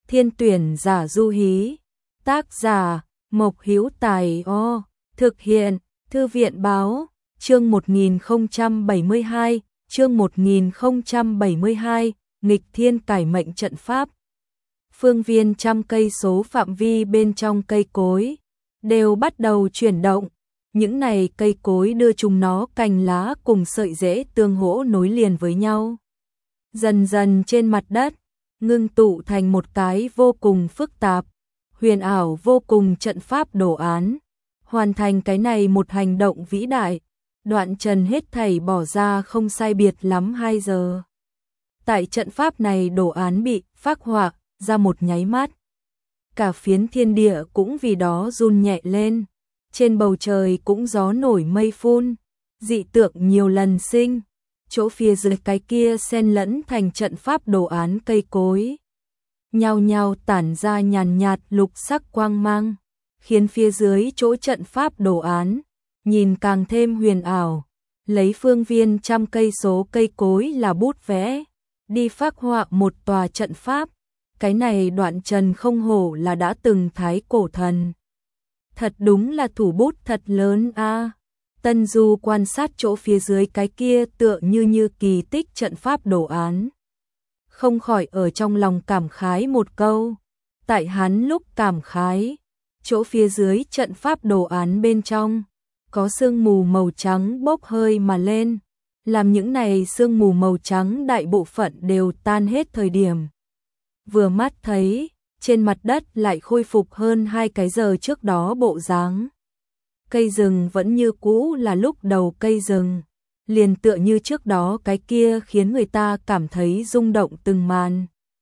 Thiên tuyển giả du hí. Tác giả Mộc Hữu Tài. Thực hiện Thư viện báo. Chương 1072, chương 1072, nghịch thiên cải mệnh trận pháp. Phương viên trăm cây số phạm vi bên trong cây cối đều bắt đầu chuyển động. Những này cây cối đưa chúng nó cành lá cùng sợi rễ tương hỗ nối liền với nhau. Dần dần trên mặt đất, ngưng tụ thành một cái vô cùng phức tạp, huyền ảo vô cùng trận pháp đồ án. Hoàn thành cái này một hành động vĩ đại, Đoạn Trần hết thảy bỏ ra không sai biệt lắm 2 giờ. Tại trận pháp này đồ án bị phác họa ra một nháy mắt. Cả phiến thiên địa cũng vì đó run nhẹ lên. Trên bầu trời cũng gió nổi mây phun, dị tượng nhiều lần sinh. Chỗ phía dưới cái kia xen lẫn thành trận pháp đồ án cây cối. Nhao nhao tản ra nhàn nhạt lục sắc quang mang, khiến phía dưới chỗ trận pháp đồ án nhìn càng thêm huyền ảo. Lấy phương viên trăm cây số cây cối là bút vẽ, đi phác họa một tòa trận pháp. Cái này Đoạn Trần không hổ là đã từng thái cổ thần. Thật đúng là thủ bút thật lớn a. Tân Du quan sát chỗ phía dưới cái kia tựa như kỳ tích trận pháp đồ án, không khỏi ở trong lòng cảm khái một câu. Tại hắn lúc cảm khái, chỗ phía dưới trận pháp đồ án bên trong có sương mù màu trắng bốc hơi mà lên, làm những này sương mù màu trắng đại bộ phận đều tan hết thời điểm. Vừa mắt thấy, trên mặt đất lại khôi phục hơn 2 cái giờ trước đó bộ dáng. Cây rừng vẫn như cũ là lúc đầu cây rừng, liền tựa như trước đó cái kia khiến người ta cảm thấy rung động từng màn.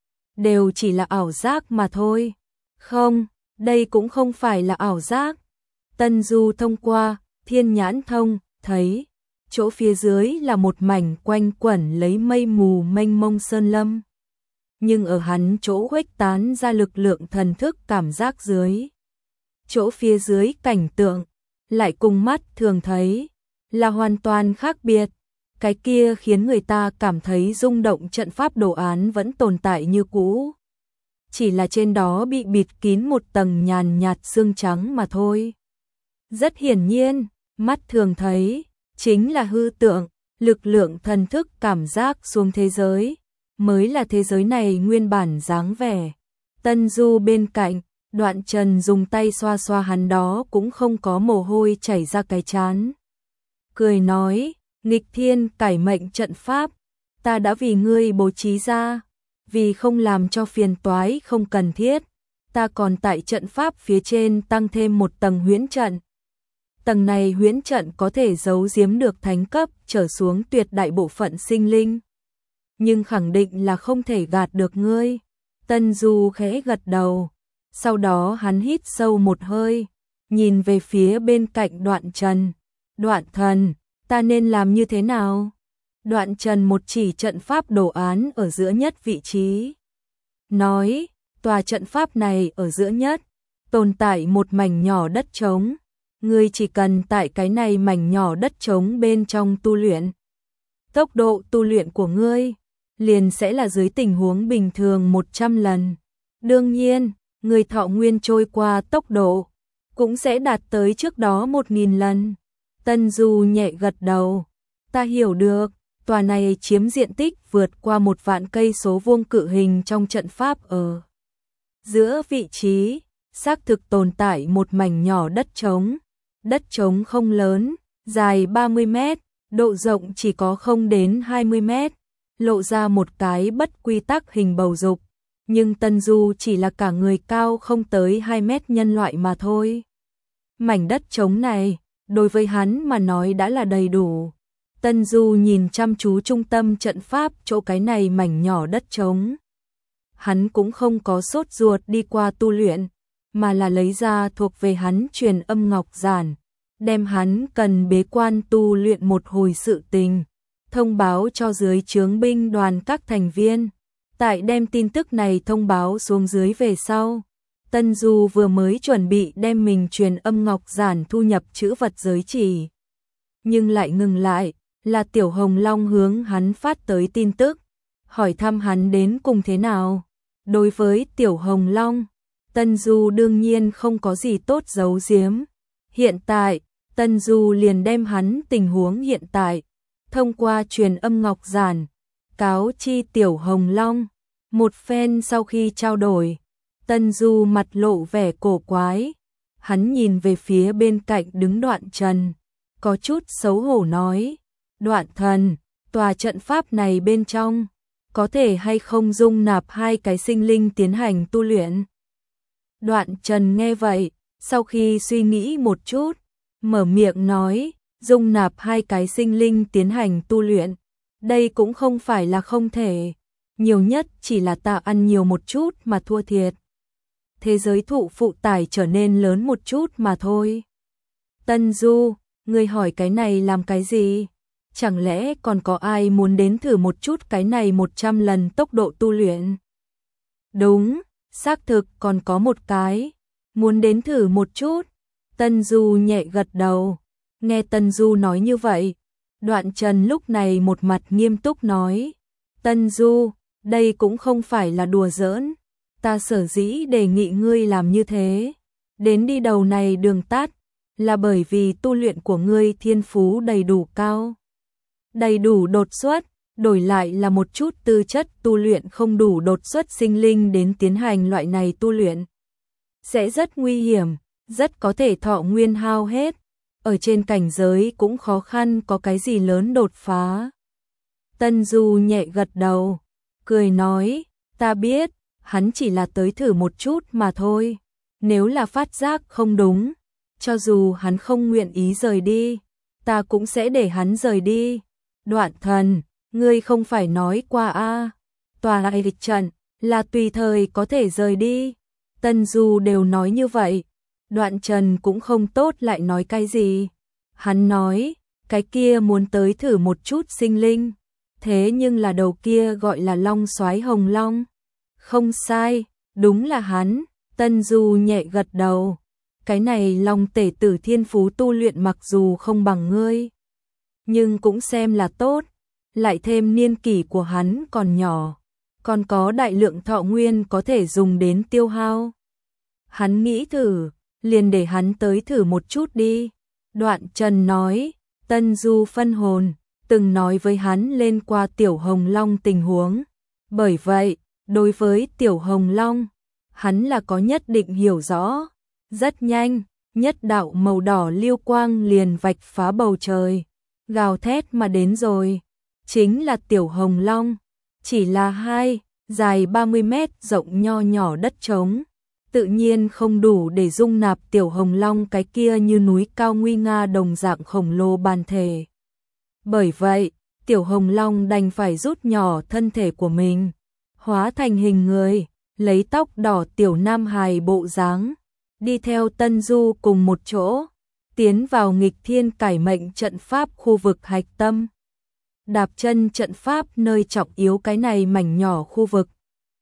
Đều chỉ là ảo giác mà thôi. Không, đây cũng không phải là ảo giác. Tân Du thông qua thiên nhãn thông, thấy chỗ phía dưới là một mảnh quanh quẩn lấy mây mù mênh mông sơn lâm. Nhưng ở hắn chỗ khuếch tán ra lực lượng thần thức cảm giác dưới, chỗ phía dưới cảnh tượng lại cùng mắt thường thấy là hoàn toàn khác biệt. Cái kia khiến người ta cảm thấy rung động trận pháp đồ án vẫn tồn tại như cũ, chỉ là trên đó bị bịt kín một tầng nhàn nhạt sương trắng mà thôi. Rất hiển nhiên, mắt thường thấy chính là hư tượng, lực lượng thần thức cảm giác xuống thế giới mới là thế giới này nguyên bản dáng vẻ. Tân Du bên cạnh, Đoạn Trần dùng tay xoa xoa hắn đó cũng không có mồ hôi chảy ra cái trán. Cười nói, nghịch thiên cải mệnh trận pháp, ta đã vì ngươi bố trí ra, vì không làm cho phiền toái không cần thiết, ta còn tại trận pháp phía trên tăng thêm một tầng huyễn trận. Tầng này huyễn trận có thể giấu giếm được thánh cấp trở xuống tuyệt đại bộ phận sinh linh, nhưng khẳng định là không thể gạt được ngươi. Tân Du khẽ gật đầu, sau đó hắn hít sâu một hơi, nhìn về phía bên cạnh Đoạn Trần. Đoạn thần, ta nên làm như thế nào? Đoạn Trần một chỉ trận pháp đồ án ở giữa nhất vị trí, nói, tòa trận pháp này ở giữa nhất, tồn tại một mảnh nhỏ đất trống. Ngươi chỉ cần tại cái này mảnh nhỏ đất trống bên trong tu luyện, tốc độ tu luyện của ngươi liền sẽ là dưới tình huống bình thường 100 lần. Đương nhiên, người thọ nguyên trôi qua tốc độ cũng sẽ đạt tới trước đó 1000 lần. Tân Du nhẹ gật đầu, ta hiểu được. Tòa này chiếm diện tích vượt qua 1 vạn cây số vuông cự hình trong trận pháp ở giữa vị trí, xác thực tồn tại một mảnh nhỏ đất trống. Đất trống không lớn, dài 30 mét, độ rộng chỉ có không đến 20 mét, lộ ra một cái bất quy tắc hình bầu dục. Nhưng Tân Du chỉ là cả người cao không tới 2 mét nhân loại mà thôi. Mảnh đất trống này, đối với hắn mà nói đã là đầy đủ. Tân Du nhìn chăm chú trung tâm trận pháp chỗ cái này mảnh nhỏ đất trống. Hắn cũng không có sốt ruột đi qua tu luyện, mà là lấy ra thuộc về hắn truyền âm ngọc giản, đem hắn cần bế quan tu luyện một hồi sự tình, thông báo cho dưới trướng binh đoàn các thành viên. Tại đem tin tức này thông báo xuống dưới về sau, Tân Du vừa mới chuẩn bị đem mình truyền âm ngọc giản thu nhập chữ vật giới chỉ, nhưng lại ngừng lại, là Tiểu Hồng Long hướng hắn phát tới tin tức, hỏi thăm hắn đến cùng thế nào. Đối với Tiểu Hồng Long, Tân Du đương nhiên không có gì tốt giấu giếm. Hiện tại, Tân Du liền đem hắn tình huống hiện tại, thông qua truyền âm ngọc giản, cáo chi Tiểu Hồng Long. Một phen sau khi trao đổi, Tân Du mặt lộ vẻ cổ quái. Hắn nhìn về phía bên cạnh đứng Đoạn Trần, có chút xấu hổ nói, Đoạn thần, tòa trận pháp này bên trong, có thể hay không dung nạp hai cái sinh linh tiến hành tu luyện? Đoạn Trần nghe vậy, sau khi suy nghĩ một chút, mở miệng nói, dung nạp hai cái sinh linh tiến hành tu luyện, đây cũng không phải là không thể, nhiều nhất chỉ là ta ăn nhiều một chút mà thua thiệt. Thế giới thụ phụ tải trở nên lớn một chút mà thôi. Tân Du, ngươi hỏi cái này làm cái gì? Chẳng lẽ còn có ai muốn đến thử một chút cái này 100 lần tốc độ tu luyện? Đúng, xác thực còn có một cái, muốn đến thử một chút. Tân Du nhẹ gật đầu. Nghe Tân Du nói như vậy, Đoạn Trần lúc này một mặt nghiêm túc nói, Tân Du, đây cũng không phải là đùa giỡn, ta sở dĩ đề nghị ngươi làm như thế, đến đi đầu này đường tắt, là bởi vì tu luyện của ngươi thiên phú đầy đủ cao, đầy đủ đột xuất, đổi lại là một chút tư chất tu luyện không đủ đột xuất sinh linh đến tiến hành loại này tu luyện, sẽ rất nguy hiểm, rất có thể thọ nguyên hao hết, ở trên cảnh giới cũng khó khăn có cái gì lớn đột phá. Tân Du nhẹ gật đầu, cười nói, ta biết, hắn chỉ là tới thử một chút mà thôi, nếu là phát giác không đúng, cho dù hắn không nguyện ý rời đi, ta cũng sẽ để hắn rời đi. Đoạn thần, ngươi không phải nói qua tòa lại địch trận là tùy thời có thể rời đi. Tân Du đều nói như vậy, Đoạn Trần cũng không tốt lại nói cái gì. Hắn nói, cái kia muốn tới thử một chút sinh linh, thế nhưng là đầu kia gọi là Long Soái Hồng Long. Không sai, đúng là hắn. Tân Du nhẹ gật đầu. Cái này Long tể tử thiên phú tu luyện mặc dù không bằng ngươi, nhưng cũng xem là tốt, lại thêm niên kỷ của hắn còn nhỏ, còn có đại lượng thọ nguyên có thể dùng đến tiêu hao. Hắn nghĩ thử, liền để hắn tới thử một chút đi. Đoạn Trần nói, Tân Du phân hồn, từng nói với hắn lên qua Tiểu Hồng Long tình huống. Bởi vậy, đối với Tiểu Hồng Long, hắn là có nhất định hiểu rõ. Rất nhanh, nhất đạo màu đỏ lưu quang liền vạch phá bầu trời, gào thét mà đến rồi. Chính là Tiểu Hồng Long, chỉ là dài 30 mét rộng nho nhỏ đất trống, tự nhiên không đủ để dung nạp Tiểu Hồng Long cái kia như núi cao nguy nga đồng dạng khổng lồ bản thể. Bởi vậy, Tiểu Hồng Long đành phải rút nhỏ thân thể của mình, hóa thành hình người, lấy tóc đỏ tiểu nam hài bộ dáng, đi theo Tân Du cùng một chỗ, tiến vào nghịch thiên cải mệnh trận pháp khu vực hạch tâm. Đạp chân trận pháp nơi trọng yếu cái này mảnh nhỏ khu vực.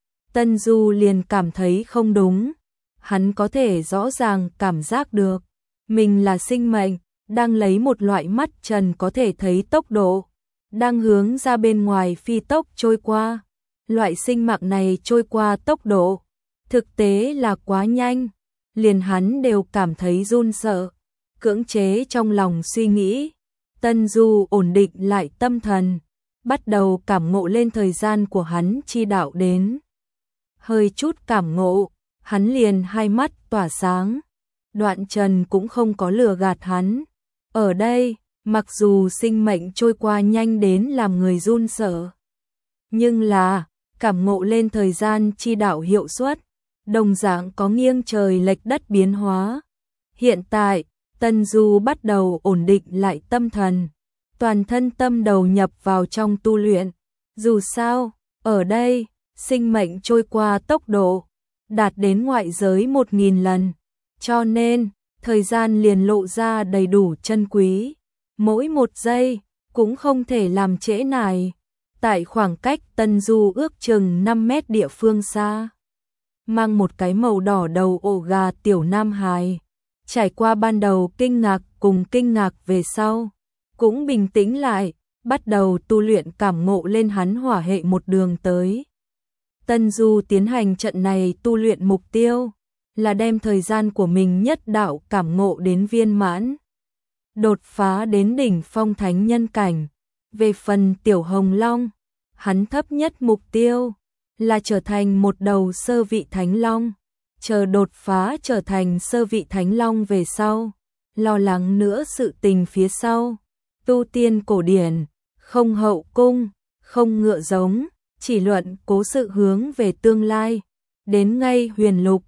Tân Du liền cảm thấy không đúng, hắn có thể rõ ràng cảm giác được, mình là sinh mệnh, đang lấy một loại mắt trần có thể thấy tốc độ, đang hướng ra bên ngoài phi tốc trôi qua. Loại sinh mạng này trôi qua tốc độ, thực tế là quá nhanh, liền hắn đều cảm thấy run sợ, cưỡng chế trong lòng suy nghĩ. Tân Du ổn định lại tâm thần, bắt đầu cảm ngộ lên thời gian của hắn chi đạo đến. Hơi chút cảm ngộ, hắn liền hai mắt tỏa sáng. Đoạn Trần cũng không có lừa gạt hắn. Ở đây, mặc dù sinh mệnh trôi qua nhanh đến làm người run sợ, nhưng là cảm ngộ lên thời gian chi đạo hiệu suất, đồng dạng có nghiêng trời lệch đất biến hóa. Hiện tại, Tân Du bắt đầu ổn định lại tâm thần, toàn thân tâm đầu nhập vào trong tu luyện. Dù sao, ở đây, sinh mệnh trôi qua tốc độ đạt đến ngoại giới 1000 lần, cho nên thời gian liền lộ ra đầy đủ chân quý. Mỗi một giây cũng không thể làm trễ nải. Tại khoảng cách Tân Du ước chừng 5 mét địa phương xa, mang một cái màu đỏ đầu ổ gà tiểu nam hài, trải qua ban đầu kinh ngạc cùng kinh ngạc về sau, cũng bình tĩnh lại, bắt đầu tu luyện cảm ngộ lên hắn hỏa hệ một đường tới. Tân Du tiến hành trận này tu luyện mục tiêu là đem thời gian của mình nhất đạo cảm ngộ đến viên mãn, đột phá đến đỉnh phong thánh nhân cảnh. Về phần Tiểu Hồng Long, hắn thấp nhất mục tiêu là trở thành một đầu sơ vị thánh long, chờ đột phá trở thành sơ vị thánh long về sau, lo lắng nữa sự tình phía sau. Tu tiên cổ điển, không hậu cung, không ngựa giống, chỉ luận cố sự hướng về tương lai. Đến ngay huyền lục,